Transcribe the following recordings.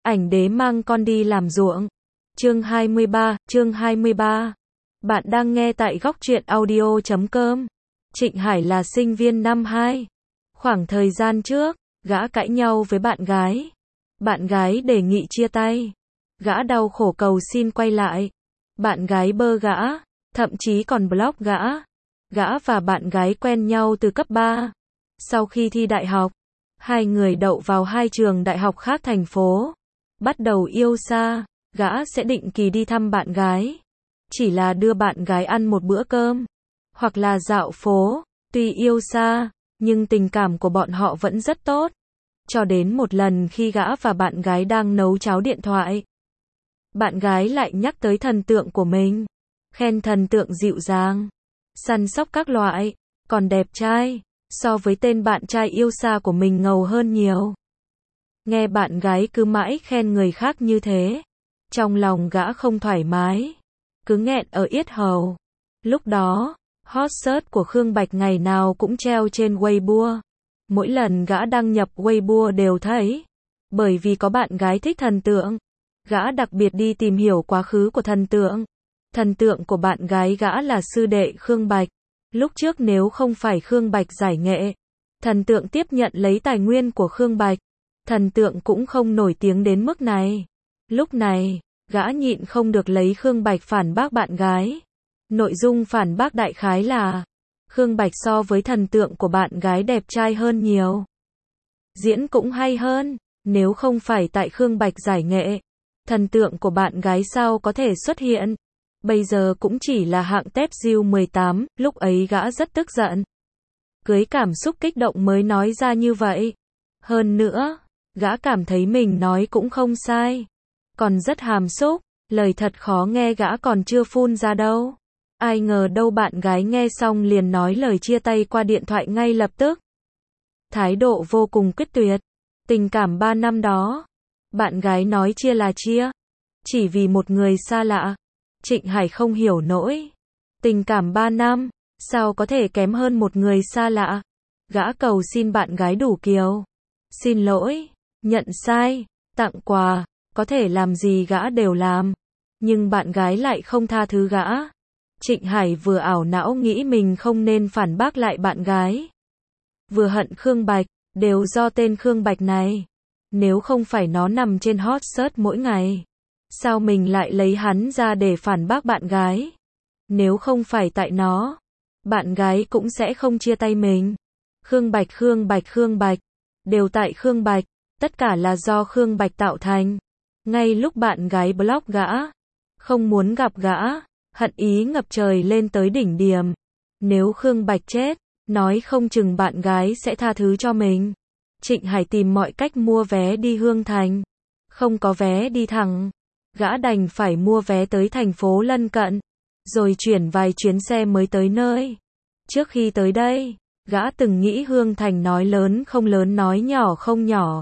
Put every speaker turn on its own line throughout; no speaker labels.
Ảnh đế mang con đi làm ruộng. Chương 23. Bạn đang nghe tại góc truyện audio.com. Trịnh Hải là sinh viên năm 2. Khoảng thời gian trước, gã cãi nhau với bạn gái. Bạn gái đề nghị chia tay. Gã đau khổ cầu xin quay lại. Bạn gái bơ gã, thậm chí còn block gã. Gã và bạn gái quen nhau từ cấp 3. Sau khi thi đại học, hai người đậu vào hai trường đại học khác thành phố. Bắt đầu yêu xa, gã sẽ định kỳ đi thăm bạn gái. Chỉ là đưa bạn gái ăn một bữa cơm, hoặc là dạo phố. Tuy yêu xa, nhưng tình cảm của bọn họ vẫn rất tốt. Cho đến một lần khi gã và bạn gái đang nấu cháo điện thoại, bạn gái lại nhắc tới thần tượng của mình. Khen thần tượng dịu dàng, săn sóc các loại, còn đẹp trai, so với tên bạn trai yêu xa của mình ngầu hơn nhiều. Nghe bạn gái cứ mãi khen người khác như thế, trong lòng gã không thoải mái, cứ nghẹn ở yết hầu. Lúc đó, hot search của Khương Bạch ngày nào cũng treo trên Weibo. Mỗi lần gã đăng nhập Weibo đều thấy. Bởi vì có bạn gái thích thần tượng, gã đặc biệt đi tìm hiểu quá khứ của thần tượng. Thần tượng của bạn gái gã là sư đệ Khương Bạch. Lúc trước nếu không phải Khương Bạch giải nghệ, thần tượng tiếp nhận lấy tài nguyên của Khương Bạch, thần tượng cũng không nổi tiếng đến mức này. Lúc này, gã nhịn không được lấy Khương Bạch phản bác bạn gái. Nội dung phản bác đại khái là, Khương Bạch so với thần tượng của bạn gái đẹp trai hơn nhiều. Diễn cũng hay hơn, nếu không phải tại Khương Bạch giải nghệ, thần tượng của bạn gái sao có thể xuất hiện. Bây giờ cũng chỉ là hạng tép diêu 18, lúc ấy gã rất tức giận. Cưới cảm xúc kích động mới nói ra như vậy. Hơn nữa, gã cảm thấy mình nói cũng không sai. Còn rất hàm xúc, lời thật khó nghe gã còn chưa phun ra đâu. Ai ngờ đâu bạn gái nghe xong liền nói lời chia tay qua điện thoại ngay lập tức. Thái độ vô cùng quyết tuyệt. Tình cảm 3 năm đó, bạn gái nói chia là chia. Chỉ vì một người xa lạ. Trịnh Hải không hiểu nổi. Tình cảm 3 năm, sao có thể kém hơn một người xa lạ. Gã cầu xin bạn gái đủ kiều. Xin lỗi, nhận sai, tặng quà, có thể làm gì gã đều làm. Nhưng bạn gái lại không tha thứ gã. Trịnh Hải vừa ảo não nghĩ mình không nên phản bác lại bạn gái. Vừa hận Khương Bạch, đều do tên Khương Bạch này. Nếu không phải nó nằm trên hot search mỗi ngày, sao mình lại lấy hắn ra để phản bác bạn gái? Nếu không phải tại nó, bạn gái cũng sẽ không chia tay mình. Khương Bạch, đều tại Khương Bạch, tất cả là do Khương Bạch tạo thành. Ngay lúc bạn gái block gã, không muốn gặp gã, hận ý ngập trời lên tới đỉnh điểm. Nếu Khương Bạch chết, nói không chừng bạn gái sẽ tha thứ cho mình. Trịnh Hải tìm mọi cách mua vé đi Hương Thành. Không có vé đi thẳng, gã đành phải mua vé tới thành phố lân cận, rồi chuyển vài chuyến xe mới tới nơi. Trước khi tới đây, gã từng nghĩ Hương Thành nói lớn không lớn nói nhỏ không nhỏ.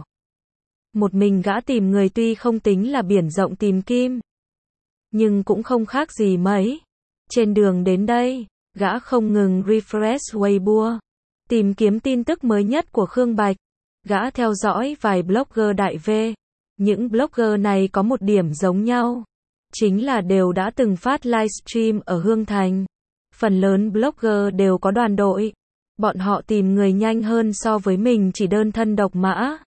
Một mình gã tìm người tuy không tính là biển rộng tìm kim, nhưng cũng không khác gì mấy. Trên đường đến đây, gã không ngừng refresh Weibo, tìm kiếm tin tức mới nhất của Khương Bạch. Gã theo dõi vài blogger đại V. Những blogger này có một điểm giống nhau, chính là đều đã từng phát livestream ở Hương Thành. Phần lớn blogger đều có đoàn đội. Bọn họ tìm người nhanh hơn so với mình chỉ đơn thân độc mã.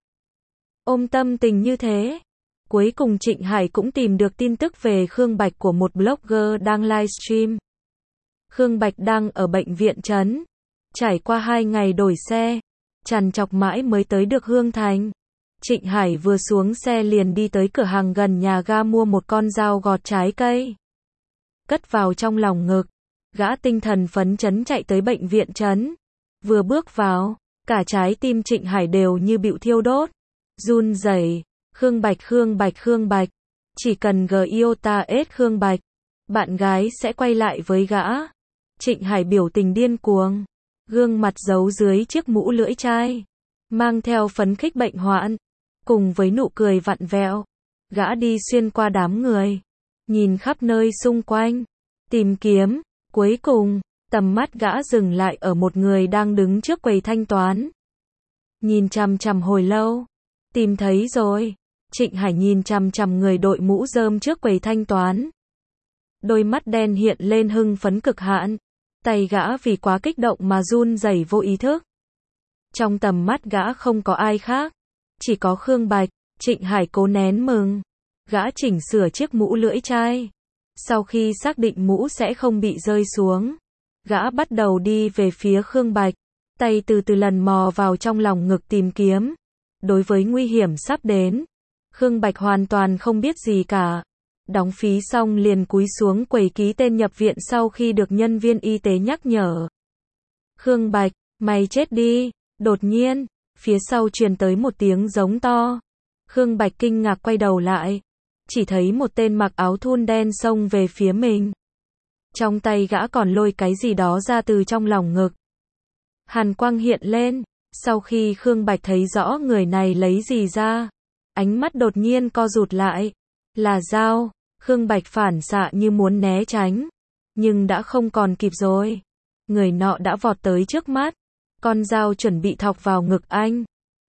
Ôm tâm tình như thế. Cuối cùng Trịnh Hải cũng tìm được tin tức về Khương Bạch của một blogger đang livestream. Khương Bạch đang ở bệnh viện trấn. Trải qua 2 ngày đổi xe, trằn trọc mãi mới tới được Hương Thành. Trịnh Hải vừa xuống xe liền đi tới cửa hàng gần nhà ga mua một con dao gọt trái cây. Cất vào trong lòng ngực, gã tinh thần phấn chấn chạy tới bệnh viện trấn. Vừa bước vào, cả trái tim Trịnh Hải đều như bịu thiêu đốt, run rẩy. Khương Bạch, chỉ cần iota S Khương Bạch, bạn gái sẽ quay lại với gã. Trịnh Hải biểu tình điên cuồng, gương mặt giấu dưới chiếc mũ lưỡi chai, mang theo phấn khích bệnh hoạn, cùng với nụ cười vặn vẹo. Gã đi xuyên qua đám người, nhìn khắp nơi xung quanh, tìm kiếm. Cuối cùng, tầm mắt gã dừng lại ở một người đang đứng trước quầy thanh toán. Nhìn chằm chằm hồi lâu, tìm thấy rồi. Trịnh Hải nhìn chằm chằm người đội mũ rơm trước quầy thanh toán. Đôi mắt đen hiện lên hưng phấn cực hạn. Tay gã vì quá kích động mà run rẩy vô ý thức. Trong tầm mắt gã không có ai khác. Chỉ có Khương Bạch. Trịnh Hải cố nén mừng. Gã chỉnh sửa chiếc mũ lưỡi chai. Sau khi xác định mũ sẽ không bị rơi xuống, gã bắt đầu đi về phía Khương Bạch. Tay từ từ lần mò vào trong lòng ngực tìm kiếm. Đối với nguy hiểm sắp đến, Khương Bạch hoàn toàn không biết gì cả. Đóng phí xong liền cúi xuống quầy ký tên nhập viện sau khi được nhân viên y tế nhắc nhở. Khương Bạch, mày chết đi. Đột nhiên, phía sau truyền tới một tiếng giống to. Khương Bạch kinh ngạc quay đầu lại. Chỉ thấy một tên mặc áo thun đen xông về phía mình. Trong tay gã còn lôi cái gì đó ra từ trong lòng ngực. Hàn quang hiện lên. Sau khi Khương Bạch thấy rõ người này lấy gì ra, ánh mắt đột nhiên co rụt lại. Là dao. Khương Bạch phản xạ như muốn né tránh. Nhưng đã không còn kịp rồi. Người nọ đã vọt tới trước mắt. Con dao chuẩn bị thọc vào ngực anh.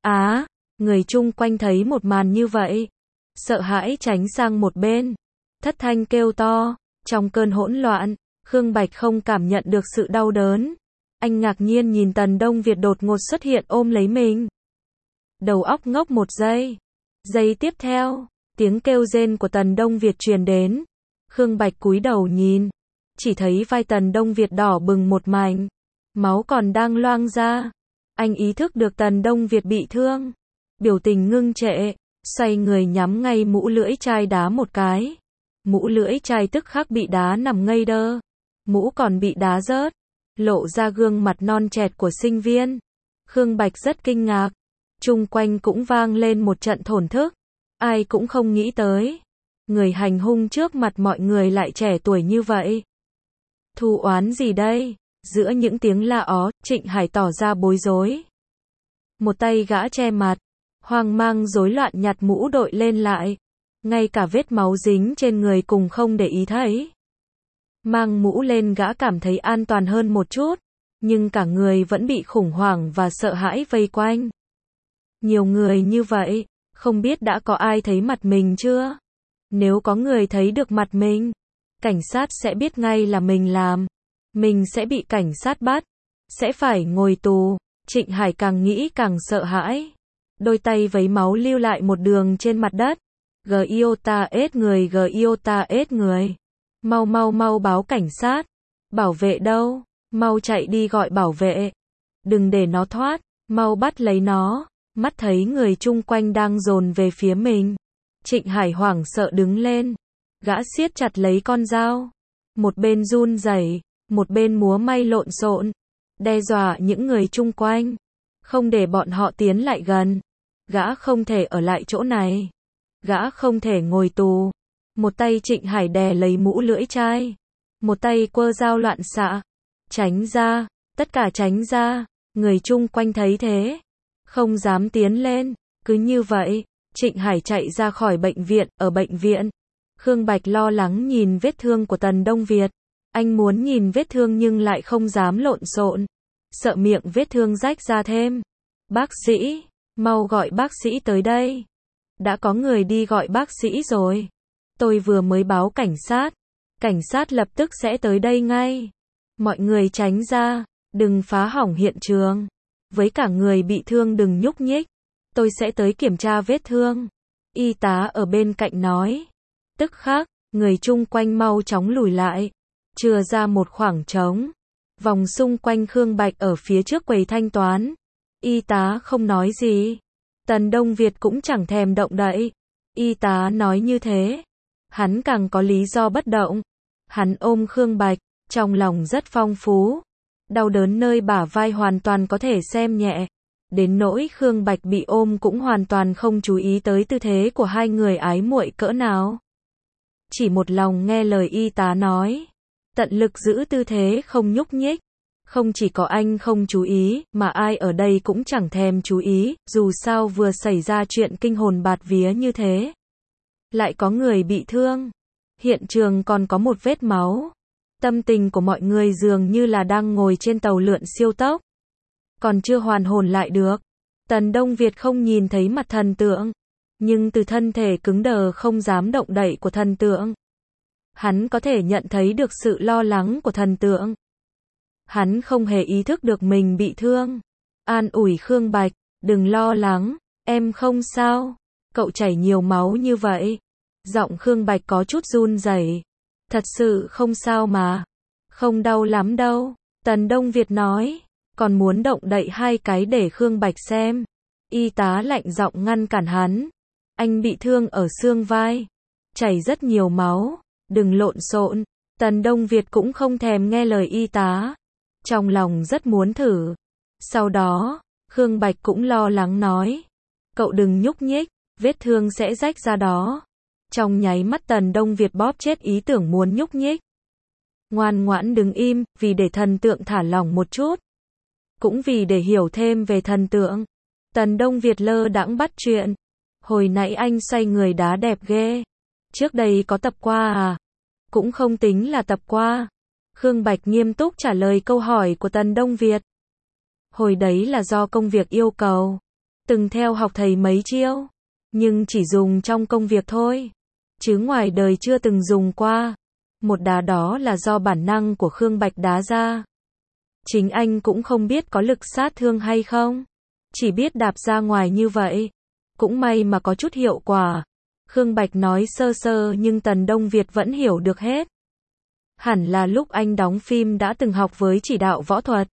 Người chung quanh thấy một màn như vậy. Sợ hãi tránh sang một bên. Thất thanh kêu to. Trong cơn hỗn loạn, Khương Bạch không cảm nhận được sự đau đớn. Anh ngạc nhiên nhìn Tần Đông Việt đột ngột xuất hiện ôm lấy mình. Đầu óc ngốc một giây. Giây tiếp theo, tiếng kêu rên của Tần Đông Việt truyền đến. Khương Bạch cúi đầu nhìn. Chỉ thấy vai Tần Đông Việt đỏ bừng một mảnh. Máu còn đang loang ra. Anh ý thức được Tần Đông Việt bị thương. Biểu tình ngưng trệ. Xoay người nhắm ngay mũ lưỡi chai đá một cái. Mũ lưỡi chai tức khắc bị đá nằm ngây đơ. Mũ còn bị đá rớt. Lộ ra gương mặt non trẻ của sinh viên. Khương Bạch rất kinh ngạc. Chung quanh cũng vang lên một trận thổn thức. Ai cũng không nghĩ tới. Người hành hung trước mặt mọi người lại trẻ tuổi như vậy. Thù oán gì đây? Giữa những tiếng la ó, Trịnh Hải tỏ ra bối rối. Một tay gã che mặt. Hoang mang rối loạn nhặt mũ đội lên lại. Ngay cả vết máu dính trên người cùng không để ý thấy. Mang mũ lên gã cảm thấy an toàn hơn một chút. Nhưng cả người vẫn bị khủng hoảng và sợ hãi vây quanh. Nhiều người như vậy, không biết đã có ai thấy mặt mình chưa? Nếu có người thấy được mặt mình, cảnh sát sẽ biết ngay là mình làm. Mình sẽ bị cảnh sát bắt. Sẽ phải ngồi tù. Trịnh Hải càng nghĩ càng sợ hãi. Đôi tay vấy máu lưu lại một đường trên mặt đất. Giota S người. Mau báo cảnh sát. Bảo vệ đâu? Mau chạy đi gọi bảo vệ. Đừng để nó thoát. Mau bắt lấy nó. Mắt thấy người chung quanh đang dồn về phía mình. Trịnh Hải hoảng sợ đứng lên. Gã siết chặt lấy con dao. Một bên run rẩy, một bên múa may lộn xộn. Đe dọa những người chung quanh. Không để bọn họ tiến lại gần. Gã không thể ở lại chỗ này. Gã không thể ngồi tù. Một tay Trịnh Hải đè lấy mũ lưỡi chai. Một tay quơ dao loạn xạ. Tránh ra. Tất cả tránh ra. Người chung quanh thấy thế. Không dám tiến lên. Cứ như vậy, Trịnh Hải chạy ra khỏi bệnh viện. Ở bệnh viện, Khương Bạch lo lắng nhìn vết thương của Tần Đông Việt. Anh muốn nhìn vết thương nhưng lại không dám lộn xộn. Sợ miệng vết thương rách ra thêm. Bác sĩ, mau gọi bác sĩ tới đây. Đã có người đi gọi bác sĩ rồi. Tôi vừa mới báo cảnh sát. Cảnh sát lập tức sẽ tới đây ngay. Mọi người tránh ra. Đừng phá hỏng hiện trường. Với cả người bị thương đừng nhúc nhích. Tôi sẽ tới kiểm tra vết thương. Y tá ở bên cạnh nói. Tức khắc, người chung quanh mau chóng lùi lại. Chừa ra một khoảng trống. Vòng xung quanh Khương Bạch ở phía trước quầy thanh toán. Y tá không nói gì. Tần Đông Việt cũng chẳng thèm động đậy. Y tá nói như thế. Hắn càng có lý do bất động. Hắn ôm Khương Bạch, trong lòng rất phong phú. Đau đớn nơi bả vai hoàn toàn có thể xem nhẹ. Đến nỗi Khương Bạch bị ôm cũng hoàn toàn không chú ý tới tư thế của hai người ái muội cỡ nào. Chỉ một lòng nghe lời y tá nói. Tận lực giữ tư thế không nhúc nhích. Không chỉ có anh không chú ý, mà ai ở đây cũng chẳng thèm chú ý, dù sao vừa xảy ra chuyện kinh hồn bạt vía như thế. Lại có người bị thương. Hiện trường còn có một vết máu. Tâm tình của mọi người dường như là đang ngồi trên tàu lượn siêu tốc. Còn chưa hoàn hồn lại được. Tần Đông Việt không nhìn thấy mặt thần tượng. nhưng từ thân thể cứng đờ không dám động đậy của thần tượng, hắn có thể nhận thấy được sự lo lắng của thần tượng. Hắn không hề ý thức được mình bị thương. An ủi Khương Bạch, đừng lo lắng, em không sao, cậu chảy nhiều máu như vậy. Giọng Khương Bạch có chút run rẩy. Thật sự không sao mà. Không đau lắm đâu. Tần Đông Việt nói, còn muốn động đậy 2 cái để Khương Bạch xem. Y tá lạnh giọng ngăn cản hắn. Anh bị thương ở xương vai, chảy rất nhiều máu, đừng lộn xộn. Tần Đông Việt cũng không thèm nghe lời y tá, trong lòng rất muốn thử. Sau đó, Khương Bạch cũng lo lắng nói, cậu đừng nhúc nhích, vết thương sẽ rách ra đó. Trong nháy mắt Tần Đông Việt bóp chết ý tưởng muốn nhúc nhích. Ngoan ngoãn đứng im, vì để thần tượng thả lỏng một chút, cũng vì để hiểu thêm về thần tượng. Tần Đông Việt lơ đãng bắt chuyện. Hồi nãy anh xoay người đá đẹp ghê. Trước đây có tập qua à? Cũng không tính là tập qua. Khương Bạch nghiêm túc trả lời câu hỏi của Tần Đông Việt. Hồi đấy là do công việc yêu cầu. Từng theo học thầy mấy chiêu, nhưng chỉ dùng trong công việc thôi, chứ ngoài đời chưa từng dùng qua. Một đá đó là do bản năng của Khương Bạch đá ra. Chính anh cũng không biết có lực sát thương hay không, chỉ biết đạp ra ngoài như vậy. Cũng may mà có chút hiệu quả. Khương Bạch nói sơ sơ nhưng Tần Đông Việt vẫn hiểu được hết. Hẳn là lúc anh đóng phim đã từng học với chỉ đạo võ thuật.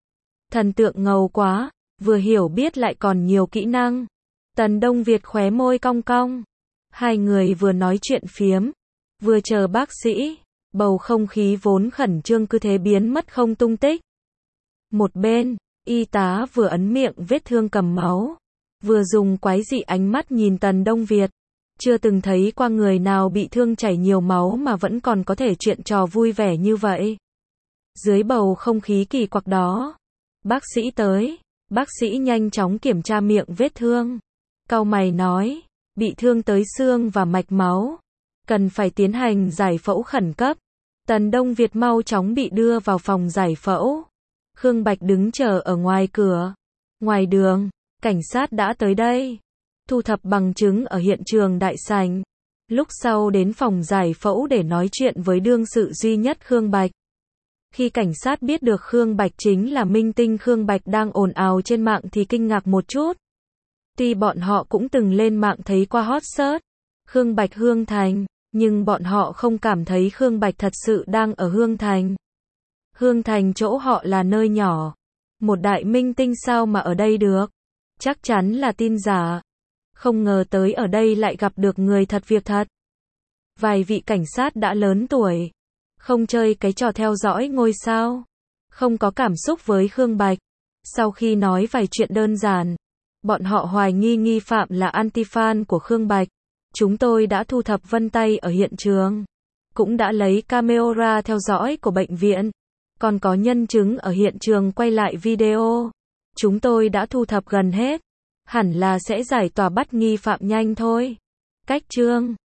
Thần tượng ngầu quá, vừa hiểu biết lại còn nhiều kỹ năng. Tần Đông Việt khóe môi cong cong. Hai người vừa nói chuyện phiếm, vừa chờ bác sĩ. Bầu không khí vốn khẩn trương cứ thế biến mất không tung tích. Một bên, y tá vừa ấn miệng vết thương cầm máu, vừa dùng quái dị ánh mắt nhìn Tần Đông Việt. Chưa từng thấy qua người nào bị thương chảy nhiều máu mà vẫn còn có thể chuyện trò vui vẻ như vậy. Dưới bầu không khí kỳ quặc đó, bác sĩ tới. Bác sĩ nhanh chóng kiểm tra miệng vết thương. Cau mày nói, bị thương tới xương và mạch máu, cần phải tiến hành giải phẫu khẩn cấp. Tần Đông Việt mau chóng bị đưa vào phòng giải phẫu. Khương Bạch đứng chờ ở ngoài cửa. Ngoài đường, cảnh sát đã tới đây, thu thập bằng chứng ở hiện trường đại sảnh. Lúc sau đến phòng giải phẫu để nói chuyện với đương sự duy nhất Khương Bạch. Khi cảnh sát biết được Khương Bạch chính là minh tinh Khương Bạch đang ồn ào trên mạng thì kinh ngạc một chút. Tuy bọn họ cũng từng lên mạng thấy qua hot search Khương Bạch Hương Thành, nhưng bọn họ không cảm thấy Khương Bạch thật sự đang ở Hương Thành. Hương Thành chỗ họ là nơi nhỏ. Một đại minh tinh sao mà ở đây được? Chắc chắn là tin giả. Không ngờ tới ở đây lại gặp được người thật việc thật. Vài vị cảnh sát đã lớn tuổi, không chơi cái trò theo dõi ngôi sao, không có cảm xúc với Khương Bạch. Sau khi nói vài chuyện đơn giản, bọn họ hoài nghi nghi phạm là anti-fan của Khương Bạch. Chúng tôi đã thu thập vân tay ở hiện trường, cũng đã lấy camera theo dõi của bệnh viện, còn có nhân chứng ở hiện trường quay lại video. Chúng tôi đã thu thập gần hết, hẳn là sẽ giải tỏa bắt nghi phạm nhanh thôi. Cách chương